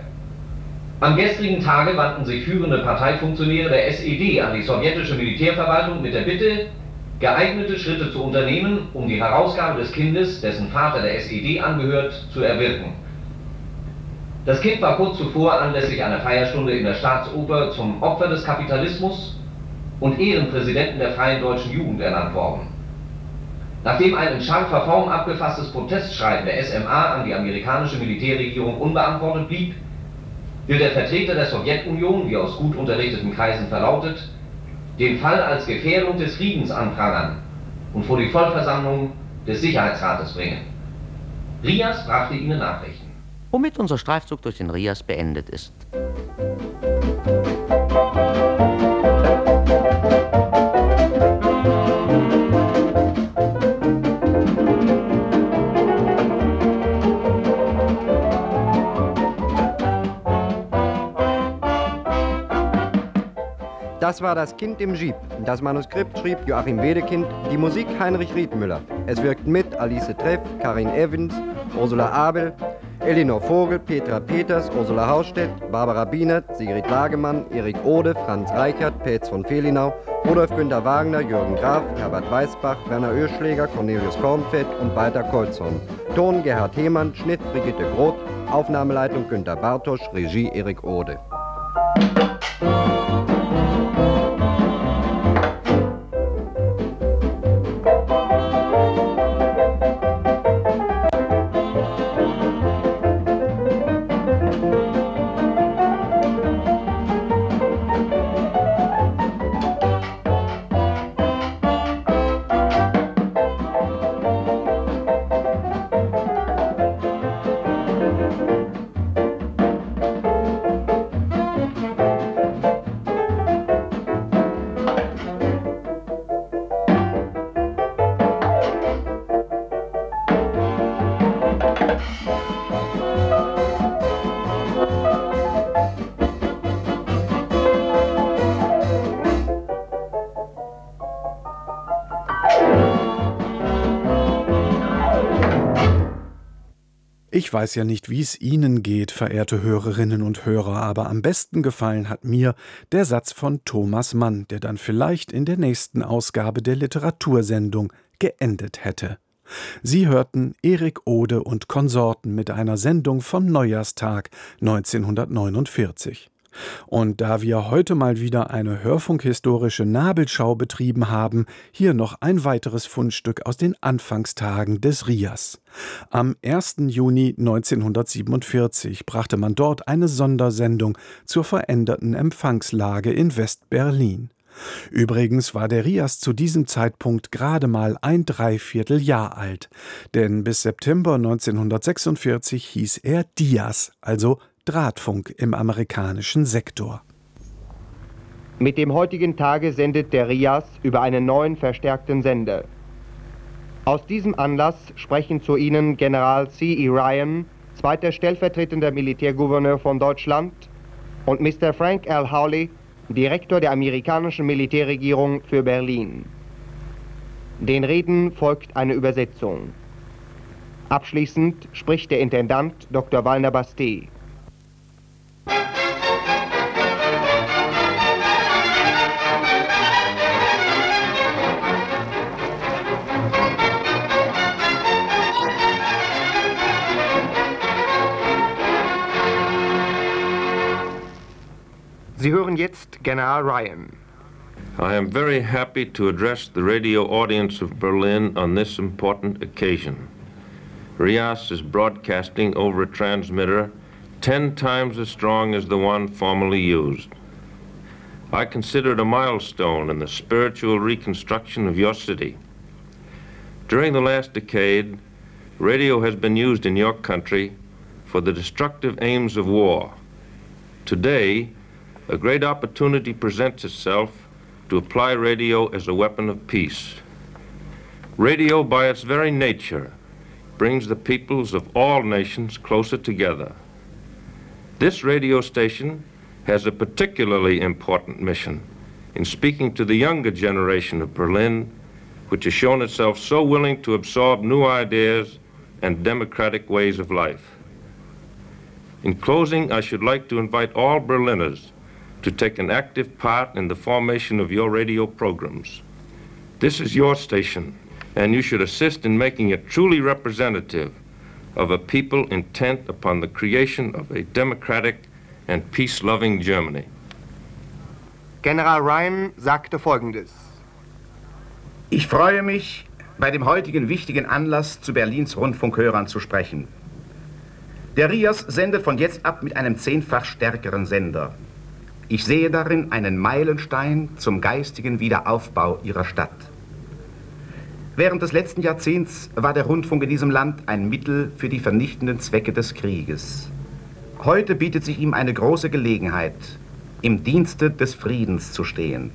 Am gestrigen Tage wandten sich führende Parteifunktionäre der S E D an die sowjetische Militärverwaltung mit der Bitte, geeignete Schritte zu unternehmen, um die Herausgabe des Kindes, dessen Vater der S E D angehört, zu erwirken. Das Kind war kurz zuvor anlässlich einer Feierstunde in der Staatsoper zum Opfer des Kapitalismus und Ehrenpräsidenten der Freien Deutschen Jugend ernannt worden. Nachdem ein in scharfer Form abgefasstes Protestschreiben der S M A an die amerikanische Militärregierung unbeantwortet blieb, will der Vertreter der Sowjetunion, wie aus gut unterrichteten Kreisen verlautet, den Fall als Gefährdung des Friedens anprangern und vor die Vollversammlung des Sicherheitsrates bringen. Rias brachte Ihnen Nachrichten. Womit unser Streifzug durch den Rias beendet ist. Das war das Kind im Jeep. Das Manuskript schrieb Joachim Wedekind, die Musik Heinrich Riethmüller. Es wirkten mit Alice Treff, Karin Evans, Ursula Abel, Elinor Vogel, Petra Peters, Ursula Hausstedt, Barbara Bienert, Sigrid Lagemann, Erik Ode, Franz Reichert, Petz von Fehlinau, Rudolf Günther Wagner, Jürgen Graf, Herbert Weißbach, Werner Oeschläger, Cornelius Kornfeld und Walter Kolzhorn. Ton Gerhard Hemann, Schnitt Brigitte Groth, Aufnahmeleitung Günther Bartosch, Regie Erik Ode. Ich weiß ja nicht, wie es Ihnen geht, verehrte Hörerinnen und Hörer, aber am besten gefallen hat mir der Satz von Thomas Mann, der dann vielleicht in der nächsten Ausgabe der Literatursendung geendet hätte. Sie hörten Erik Ode und Konsorten mit einer Sendung vom Neujahrstag neunzehnhundertneunundvierzig. Und da wir heute mal wieder eine hörfunkhistorische Nabelschau betrieben haben, hier noch ein weiteres Fundstück aus den Anfangstagen des R I A S. Am ersten Juni neunzehnhundertsiebenundvierzig brachte man dort eine Sondersendung zur veränderten Empfangslage in West-Berlin. Übrigens war der R I A S zu diesem Zeitpunkt gerade mal ein Dreivierteljahr alt, denn bis September neunzehnhundertsechsundvierzig hieß er D I A S, also Drahtfunk im amerikanischen Sektor. Mit dem heutigen Tage sendet der R I A S über einen neuen verstärkten Sender. Aus diesem Anlass sprechen zu Ihnen General C E Ryan, zweiter stellvertretender Militärgouverneur von Deutschland, und Mister Frank L. Hawley, Direktor der amerikanischen Militärregierung für Berlin. Den Reden folgt eine Übersetzung. Abschließend spricht der Intendant Doktor Walner Basté. Sie hören jetzt General Ryan. I am very happy to address the radio audience of Berlin on this important occasion. R I A S is broadcasting over a transmitter ten times as strong as the one formerly used. I consider it a milestone in the spiritual reconstruction of your city. During the last decade, radio has been used in your country for the destructive aims of war. Today, a great opportunity presents itself to apply radio as a weapon of peace. Radio, by its very nature, brings the peoples of all nations closer together. This radio station has a particularly important mission in speaking to the younger generation of Berlin, which has shown itself so willing to absorb new ideas and democratic ways of life. In closing, I should like to invite all Berliners to take an active part in the formation of your radio programs. This is your station, and you should assist in making it truly representative of a people intent upon the creation of a democratic and peace-loving Germany. General Ryan sagte Folgendes. Ich freue mich, bei dem heutigen wichtigen Anlass zu Berlins Rundfunkhörern zu sprechen. Der R I A S sendet von jetzt ab mit einem zehnfach stärkeren Sender. Ich sehe darin einen Meilenstein zum geistigen Wiederaufbau Ihrer Stadt. Während des letzten Jahrzehnts war der Rundfunk in diesem Land ein Mittel für die vernichtenden Zwecke des Krieges. Heute bietet sich ihm eine große Gelegenheit, im Dienste des Friedens zu stehen.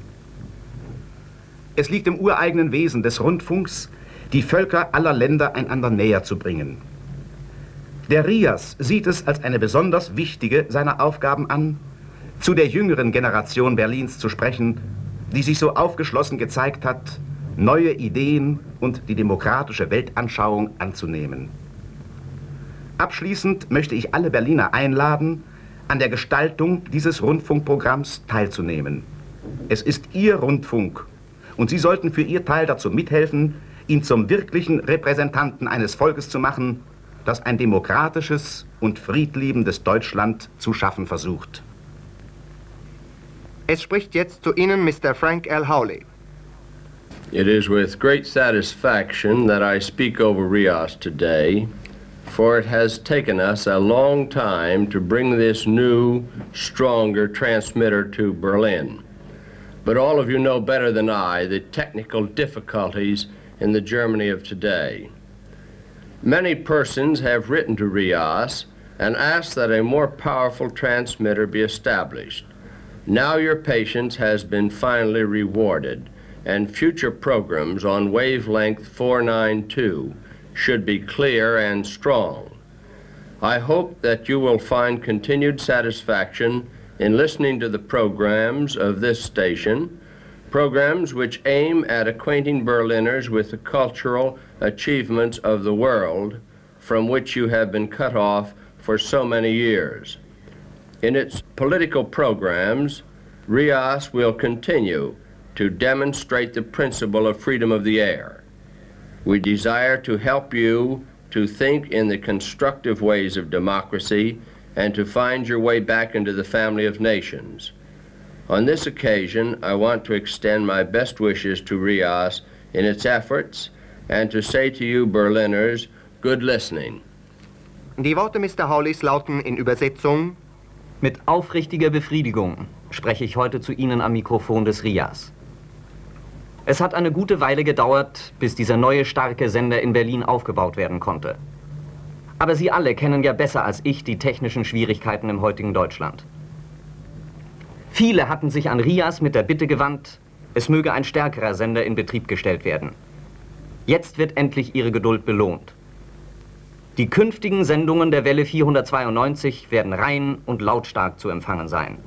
Es liegt im ureigenen Wesen des Rundfunks, die Völker aller Länder einander näher zu bringen. Der R I A S sieht es als eine besonders wichtige seiner Aufgaben an, zu der jüngeren Generation Berlins zu sprechen, die sich so aufgeschlossen gezeigt hat, neue Ideen und die demokratische Weltanschauung anzunehmen. Abschließend möchte ich alle Berliner einladen, an der Gestaltung dieses Rundfunkprogramms teilzunehmen. Es ist Ihr Rundfunk und Sie sollten für Ihr Teil dazu mithelfen, ihn zum wirklichen Repräsentanten eines Volkes zu machen, das ein demokratisches und friedliebendes Deutschland zu schaffen versucht. Es spricht jetzt zu Ihnen Mister Frank L. Hawley. It is with great satisfaction that I speak over R I A S today, for it has taken us a long time to bring this new, stronger transmitter to Berlin. But all of you know better than I the technical difficulties in the Germany of today. Many persons have written to R I A S and asked that a more powerful transmitter be established. Now your patience has been finally rewarded, and future programs on wavelength four ninety-two should be clear and strong. I hope that you will find continued satisfaction in listening to the programs of this station, programs which aim at acquainting Berliners with the cultural achievements of the world from which you have been cut off for so many years. In its political programs, Rias will continue to demonstrate the principle of freedom of the air. We desire to help you to think in the constructive ways of democracy and to find your way back into the family of nations. On this occasion, I want to extend my best wishes to Rias in its efforts and to say to you Berliners, good listening. Die Worte Mister Hawleys lauten in Übersetzung: Mit aufrichtiger Befriedigung spreche ich heute zu Ihnen am Mikrofon des Rias. Es hat eine gute Weile gedauert, bis dieser neue starke Sender in Berlin aufgebaut werden konnte. Aber Sie alle kennen ja besser als ich die technischen Schwierigkeiten im heutigen Deutschland. Viele hatten sich an Rias mit der Bitte gewandt, es möge ein stärkerer Sender in Betrieb gestellt werden. Jetzt wird endlich Ihre Geduld belohnt. Die künftigen Sendungen der Welle vierhundertzweiundneunzig werden rein und lautstark zu empfangen sein.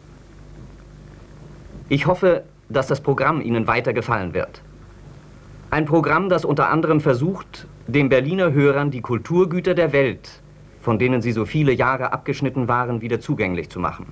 Ich hoffe, dass das Programm Ihnen weiter gefallen wird. Ein Programm, das unter anderem versucht, den Berliner Hörern die Kulturgüter der Welt, von denen sie so viele Jahre abgeschnitten waren, wieder zugänglich zu machen.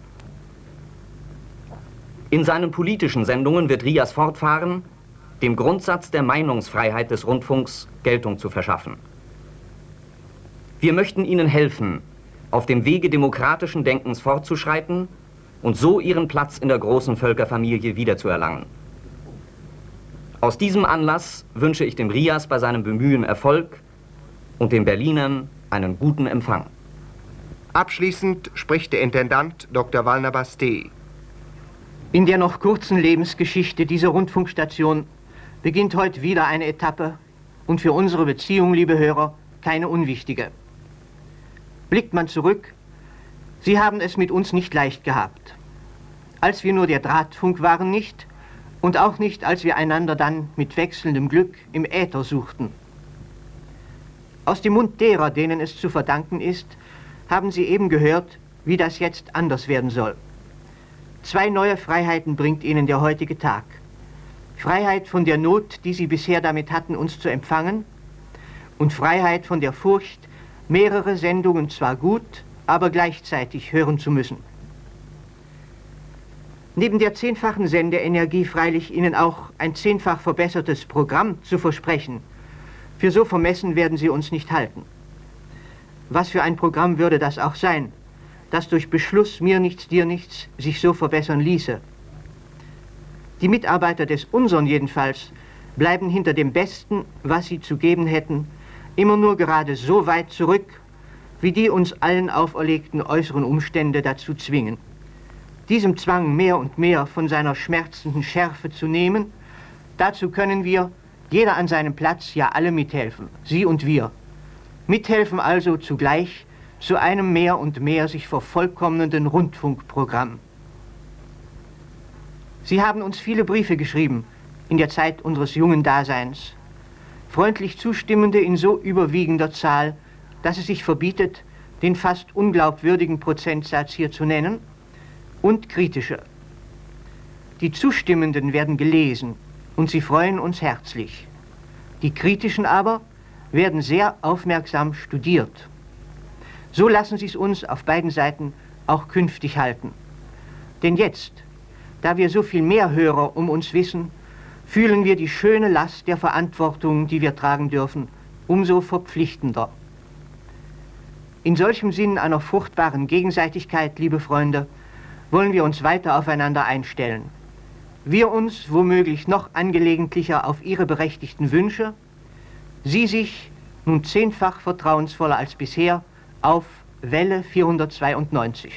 In seinen politischen Sendungen wird Rias fortfahren, dem Grundsatz der Meinungsfreiheit des Rundfunks Geltung zu verschaffen. Wir möchten Ihnen helfen, auf dem Wege demokratischen Denkens fortzuschreiten und so Ihren Platz in der großen Völkerfamilie wiederzuerlangen. Aus diesem Anlass wünsche ich dem Rias bei seinem Bemühen Erfolg und den Berlinern einen guten Empfang. Abschließend spricht der Intendant Doktor Wallner Basté. In der noch kurzen Lebensgeschichte dieser Rundfunkstation beginnt heute wieder eine Etappe und für unsere Beziehung, liebe Hörer, keine unwichtige. Blickt man zurück, Sie haben es mit uns nicht leicht gehabt. Als wir nur der Drahtfunk waren nicht und auch nicht, als wir einander dann mit wechselndem Glück im Äther suchten. Aus dem Mund derer, denen es zu verdanken ist, haben Sie eben gehört, wie das jetzt anders werden soll. Zwei neue Freiheiten bringt Ihnen der heutige Tag. Freiheit von der Not, die Sie bisher damit hatten, uns zu empfangen, und Freiheit von der Furcht, mehrere Sendungen zwar gut, aber gleichzeitig hören zu müssen. Neben der zehnfachen Sendeenergie freilich Ihnen auch ein zehnfach verbessertes Programm zu versprechen. Für so vermessen werden Sie uns nicht halten. Was für ein Programm würde das auch sein, das durch Beschluss mir nichts, dir nichts sich so verbessern ließe? Die Mitarbeiter des Unsern jedenfalls bleiben hinter dem Besten, was sie zu geben hätten, immer nur gerade so weit zurück, wie die uns allen auferlegten äußeren Umstände dazu zwingen. Diesem Zwang mehr und mehr von seiner schmerzenden Schärfe zu nehmen, dazu können wir, jeder an seinem Platz, ja alle mithelfen, Sie und wir. Mithelfen also zugleich zu einem mehr und mehr sich vervollkommnenden Rundfunkprogramm. Sie haben uns viele Briefe geschrieben in der Zeit unseres jungen Daseins. Freundlich zustimmende in so überwiegender Zahl, dass es sich verbietet, den fast unglaubwürdigen Prozentsatz hier zu nennen, und kritische. Die Zustimmenden werden gelesen und sie freuen uns herzlich. Die kritischen aber werden sehr aufmerksam studiert. So lassen Sie es uns auf beiden Seiten auch künftig halten. Denn jetzt, da wir so viel mehr Hörer um uns wissen, fühlen wir die schöne Last der Verantwortung, die wir tragen dürfen, umso verpflichtender. In solchem Sinn einer fruchtbaren Gegenseitigkeit, liebe Freunde, wollen wir uns weiter aufeinander einstellen. Wir uns womöglich noch angelegentlicher auf Ihre berechtigten Wünsche, Sie sich nun zehnfach vertrauensvoller als bisher auf Welle vierhundertzweiundneunzig.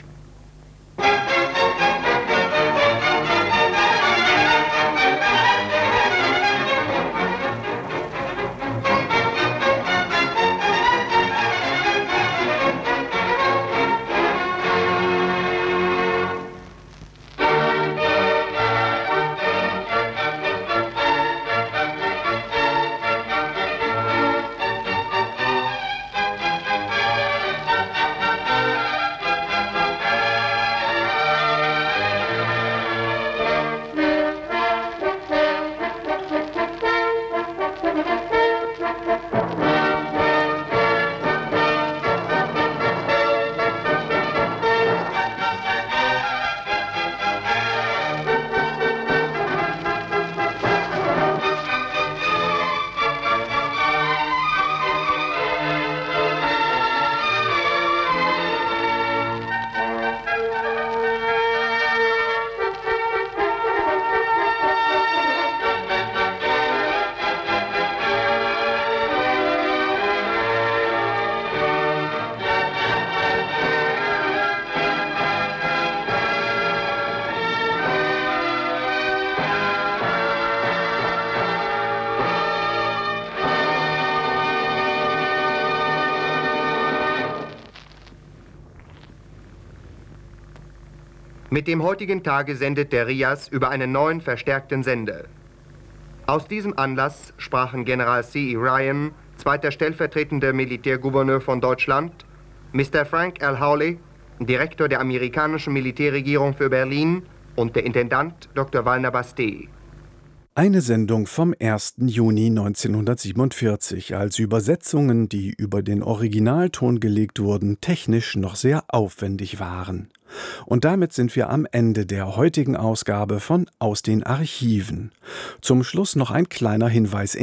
Mit dem heutigen Tage sendet der R I A S über einen neuen verstärkten Sender. Aus diesem Anlass sprachen General C E Ryan, zweiter stellvertretender Militärgouverneur von Deutschland, Mister Frank L. Hawley, Direktor der amerikanischen Militärregierung für Berlin, und der Intendant Doktor Walner Basté. Eine Sendung vom ersten Juni neunzehnhundertsiebenundvierzig, als Übersetzungen, die über den Originalton gelegt wurden, technisch noch sehr aufwendig waren. Und damit sind wir am Ende der heutigen Ausgabe von Aus den Archiven. Zum Schluss noch ein kleiner Hinweis